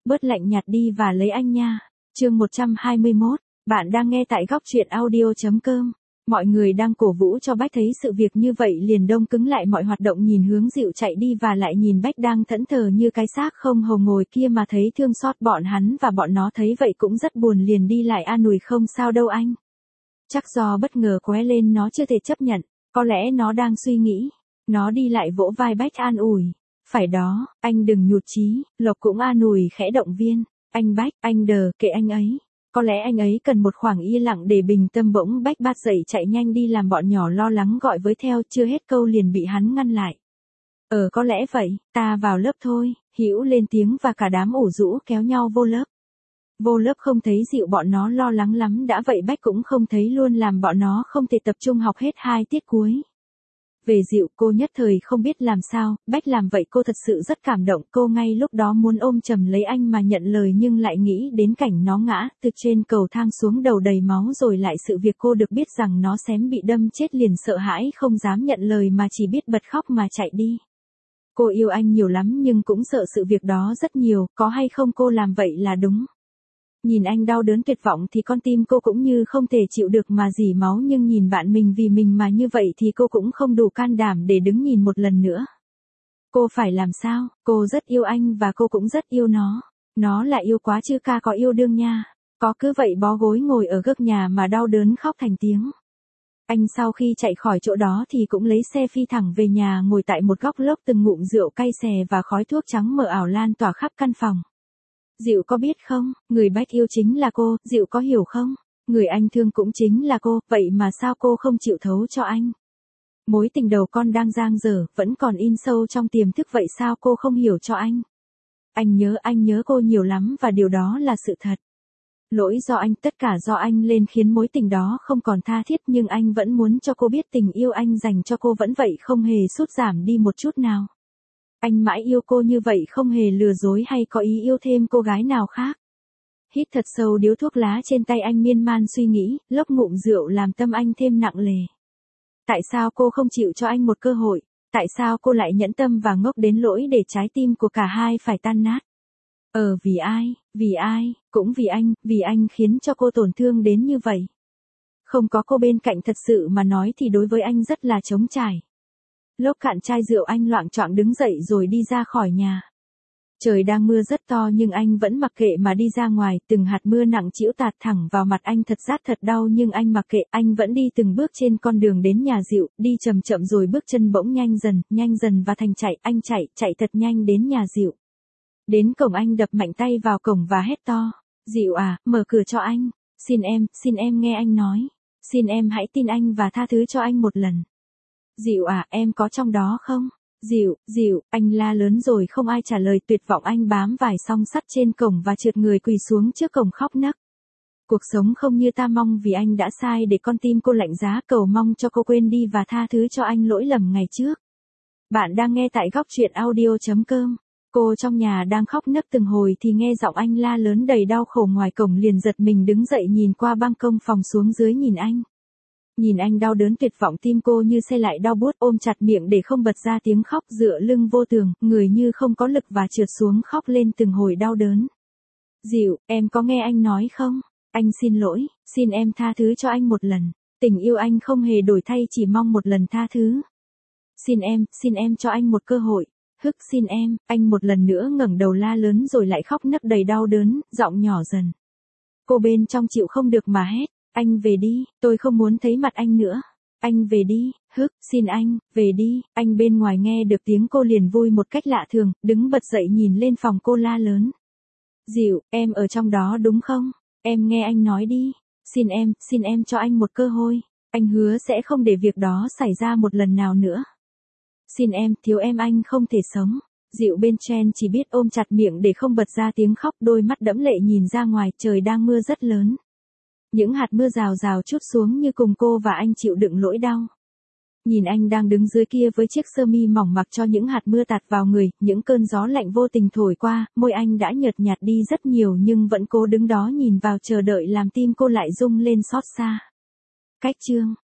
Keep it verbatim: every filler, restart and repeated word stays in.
bớt lạnh nhạt đi và lấy anh nha. Chương một trăm hai mươi mốt, bạn đang nghe tại góc truyện audio chấm com. Mọi người đang cổ vũ cho Bách thấy sự việc như vậy liền đông cứng lại mọi hoạt động nhìn hướng Dịu chạy đi và lại nhìn Bách đang thẫn thờ như cái xác không hồn ngồi kia mà thấy thương xót bọn hắn và bọn nó thấy vậy cũng rất buồn liền đi lại an ủi không sao đâu anh. Chắc do bất ngờ qué lên nó chưa thể chấp nhận, có lẽ nó đang suy nghĩ. Nó đi lại vỗ vai Bách an ủi. Phải đó, anh đừng nhụt chí, Lộc cũng an ủi khẽ động viên. Anh Bách, anh đờ, kệ anh ấy. Có lẽ anh ấy cần một khoảng yên lặng để bình tâm bỗng Bách bát dậy chạy nhanh đi làm bọn nhỏ lo lắng gọi với theo chưa hết câu liền bị hắn ngăn lại. Ờ có lẽ vậy, ta vào lớp thôi, Hữu lên tiếng và cả đám ủ rũ kéo nhau vô lớp. Vô lớp không thấy Dịu bọn nó lo lắng lắm đã vậy Bách cũng không thấy luôn làm bọn nó không thể tập trung học hết hai tiết cuối. Về Dịu cô nhất thời không biết làm sao, Bách làm vậy cô thật sự rất cảm động, cô ngay lúc đó muốn ôm chầm lấy anh mà nhận lời nhưng lại nghĩ đến cảnh nó ngã từ trên cầu thang xuống đầu đầy máu rồi lại sự việc cô được biết rằng nó xém bị đâm chết liền sợ hãi không dám nhận lời mà chỉ biết bật khóc mà chạy đi. Cô yêu anh nhiều lắm nhưng cũng sợ sự việc đó rất nhiều, có hay không cô làm vậy là đúng. Nhìn anh đau đớn tuyệt vọng thì con tim cô cũng như không thể chịu được mà rỉ máu nhưng nhìn bạn mình vì mình mà như vậy thì cô cũng không đủ can đảm để đứng nhìn một lần nữa. Cô phải làm sao, cô rất yêu anh và cô cũng rất yêu nó. Nó là yêu quá chứ ca có yêu đương nha. Có cứ vậy bó gối ngồi ở góc nhà mà đau đớn khóc thành tiếng. Anh sau khi chạy khỏi chỗ đó thì cũng lấy xe phi thẳng về nhà ngồi tại một góc lốc từng ngụm rượu cay xè và khói thuốc trắng mờ ảo lan tỏa khắp căn phòng. Dịu có biết không, người Bách yêu chính là cô, Dịu có hiểu không? Người anh thương cũng chính là cô, vậy mà sao cô không chịu thấu cho anh? Mối tình đầu con đang dang dở, vẫn còn in sâu trong tiềm thức vậy sao cô không hiểu cho anh? Anh nhớ anh nhớ cô nhiều lắm và điều đó là sự thật. Lỗi do anh, tất cả do anh lên khiến mối tình đó không còn tha thiết nhưng anh vẫn muốn cho cô biết tình yêu anh dành cho cô vẫn vậy không hề sút giảm đi một chút nào. Anh mãi yêu cô như vậy không hề lừa dối hay có ý yêu thêm cô gái nào khác. Hít thật sâu điếu thuốc lá trên tay anh miên man suy nghĩ, lốc ngụm rượu làm tâm anh thêm nặng nề. Tại sao cô không chịu cho anh một cơ hội? Tại sao cô lại nhẫn tâm và ngốc đến lỗi để trái tim của cả hai phải tan nát? Ờ vì ai, vì ai, cũng vì anh, vì anh khiến cho cô tổn thương đến như vậy. Không có cô bên cạnh thật sự mà nói thì đối với anh rất là trống trải. Lốc cạn chai rượu anh loạng choạng đứng dậy rồi đi ra khỏi nhà. Trời đang mưa rất to nhưng anh vẫn mặc kệ mà đi ra ngoài, từng hạt mưa nặng trĩu tạt thẳng vào mặt anh thật rát thật đau nhưng anh mặc kệ, anh vẫn đi từng bước trên con đường đến nhà Dịu, đi chậm chậm rồi bước chân bỗng nhanh dần, nhanh dần và thành chạy, anh chạy, chạy thật nhanh đến nhà Dịu. Đến cổng anh đập mạnh tay vào cổng và hét to, Dịu à, mở cửa cho anh, xin em, xin em nghe anh nói, xin em hãy tin anh và tha thứ cho anh một lần. Dịu à, em có trong đó không? Dịu, Dịu, anh la lớn rồi không ai trả lời tuyệt vọng anh bám vài song sắt trên cổng và trượt người quỳ xuống trước cổng khóc nấc. Cuộc sống không như ta mong vì anh đã sai để con tim cô lạnh giá cầu mong cho cô quên đi và tha thứ cho anh lỗi lầm ngày trước. Bạn đang nghe tại góc truyện audio chấm com. Cô trong nhà đang khóc nấc từng hồi thì nghe giọng anh la lớn đầy đau khổ ngoài cổng liền giật mình đứng dậy nhìn qua ban công phòng xuống dưới nhìn anh. Nhìn anh đau đớn tuyệt vọng tim cô như xe lại đau buốt ôm chặt miệng để không bật ra tiếng khóc dựa lưng vô tường, người như không có lực và trượt xuống khóc lên từng hồi đau đớn. Dịu, em có nghe anh nói không? Anh xin lỗi, xin em tha thứ cho anh một lần. Tình yêu anh không hề đổi thay chỉ mong một lần tha thứ. Xin em, xin em cho anh một cơ hội. Hức xin em, anh một lần nữa ngẩng đầu la lớn rồi lại khóc nấc đầy đau đớn, giọng nhỏ dần. Cô bên trong chịu không được mà hét. Anh về đi, tôi không muốn thấy mặt anh nữa. Anh về đi, hức, xin anh, về đi. Anh bên ngoài nghe được tiếng cô liền vui một cách lạ thường, đứng bật dậy nhìn lên phòng cô la lớn. Dịu, em ở trong đó đúng không? Em nghe anh nói đi. Xin em, xin em cho anh một cơ hội. Anh hứa sẽ không để việc đó xảy ra một lần nào nữa. Xin em, thiếu em anh không thể sống. Dịu bên trên chỉ biết ôm chặt miệng để không bật ra tiếng khóc, đôi mắt đẫm lệ nhìn ra ngoài, trời đang mưa rất lớn. Những hạt mưa rào rào trút xuống như cùng cô và anh chịu đựng nỗi đau. Nhìn anh đang đứng dưới kia với chiếc sơ mi mỏng mặc cho những hạt mưa tạt vào người, những cơn gió lạnh vô tình thổi qua, môi anh đã nhợt nhạt đi rất nhiều nhưng vẫn cố đứng đó nhìn vào chờ đợi làm tim cô lại rung lên xót xa. Cách chương